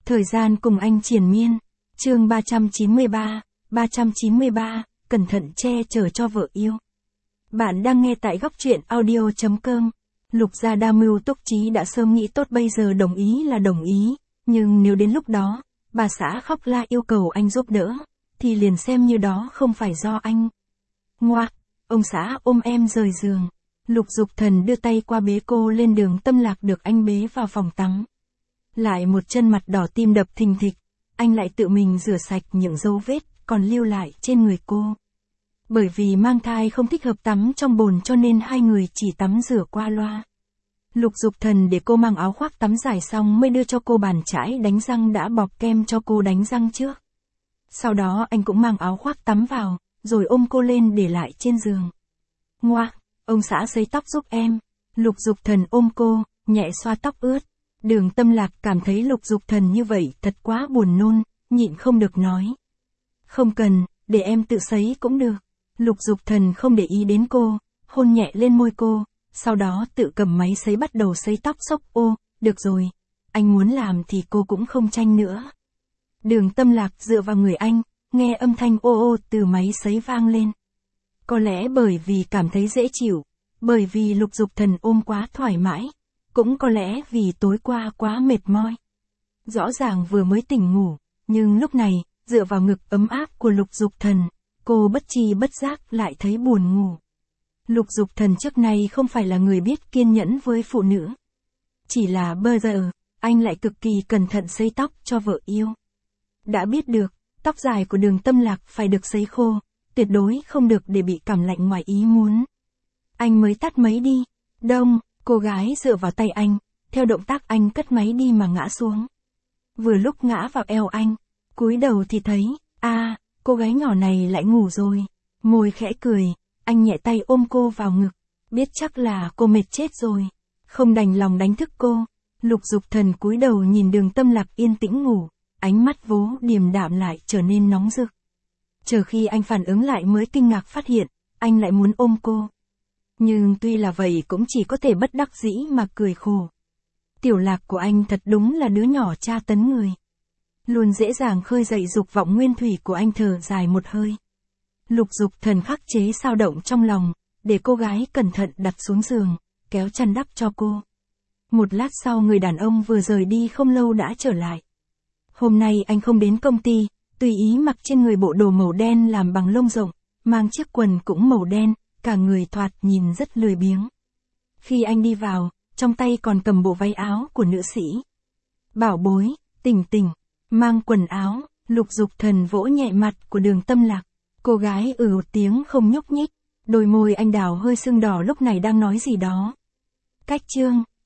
Thời gian cùng anh triền miên. Chương 393, cẩn thận che chở cho vợ yêu. Bạn đang nghe tại góc truyện audio.com. Lục gia đa mưu túc trí đã sớm nghĩ tốt, bây giờ đồng ý là đồng ý, nhưng nếu đến lúc đó, bà xã khóc la yêu cầu anh giúp đỡ, thì liền xem như đó không phải do anh. Ngoạc, ông xã ôm em rời giường. Lục Dục Thần đưa tay qua bế cô lên đường tâm lạc, được anh bế vào phòng tắm. Lại một chân mặt đỏ tim đập thình thịch, anh lại tự mình rửa sạch những dấu vết còn lưu lại trên người cô. Bởi vì mang thai không thích hợp tắm trong bồn cho nên hai người chỉ tắm rửa qua loa. Lục Dục Thần để cô mang áo khoác tắm dài xong mới đưa cho cô bàn chải đánh răng đã bọc kem cho cô đánh răng trước. Sau đó anh cũng mang áo khoác tắm vào, rồi ôm cô lên để lại trên giường. Ngoạc, ông xã sấy tóc giúp em. Lục Dục Thần ôm cô, nhẹ xoa tóc ướt. Đường Tâm Lạc cảm thấy Lục Dục Thần như vậy thật quá buồn nôn, nhịn không được nói. Không cần, để em tự sấy cũng được. Lục Dục Thần không để ý đến cô, hôn nhẹ lên môi cô, sau đó tự cầm máy sấy bắt đầu sấy tóc xốc. Ô, được rồi, anh muốn làm thì cô cũng không tranh nữa. Đường Tâm Lạc dựa vào người anh, nghe âm thanh ô ô từ máy sấy vang lên. Có lẽ bởi vì cảm thấy dễ chịu, bởi vì Lục Dục Thần ôm quá thoải mái, cũng có lẽ vì tối qua quá mệt mỏi. Rõ ràng vừa mới tỉnh ngủ, nhưng lúc này, dựa vào ngực ấm áp của Lục Dục Thần, cô bất tri bất giác lại thấy buồn ngủ. Lục Dục Thần trước nay không phải là người biết kiên nhẫn với phụ nữ. Chỉ là bây giờ, anh lại cực kỳ cẩn thận sấy tóc cho vợ yêu. Đã biết được, tóc dài của Đường Tâm Lạc phải được sấy khô, tuyệt đối không được để bị cảm lạnh ngoài ý muốn. Anh mới tắt máy đi. Đông, cô gái dựa vào tay anh, theo động tác anh cất máy đi mà ngã xuống. Vừa lúc ngã vào eo anh, cúi đầu thì thấy, cô gái nhỏ này lại ngủ rồi. Môi khẽ cười, anh nhẹ tay ôm cô vào ngực, biết chắc là cô mệt chết rồi, không đành lòng đánh thức cô. Lục Dục Thần cúi đầu nhìn Đường Tâm Lạc yên tĩnh ngủ, ánh mắt vốn điềm đạm lại trở nên nóng rực. Chờ khi anh phản ứng lại mới kinh ngạc phát hiện, anh lại muốn ôm cô. Nhưng tuy là vậy cũng chỉ có thể bất đắc dĩ mà cười khổ. Tiểu Lạc của anh thật đúng là đứa nhỏ tra tấn người. Luôn dễ dàng khơi dậy dục vọng nguyên thủy của anh, thở dài một hơi. Lục Dục Thần khắc chế sao động trong lòng, để cô gái cẩn thận đặt xuống giường, kéo chăn đắp cho cô. Một lát sau người đàn ông vừa rời đi không lâu đã trở lại. Hôm nay anh không đến công ty, tùy ý mặc trên người bộ đồ màu đen làm bằng lông rộng, mang chiếc quần cũng màu đen, cả người thoạt nhìn rất lười biếng. Khi anh đi vào, trong tay còn cầm bộ váy áo của nữ sĩ. Bảo bối, tỉnh tỉnh, mang quần áo. Lục Dục Thần vỗ nhẹ mặt của Đường Tâm Lạc. Cô gái một tiếng không nhúc nhích, đôi môi anh đào hơi sưng đỏ, lúc này đang nói gì đó. Cách chương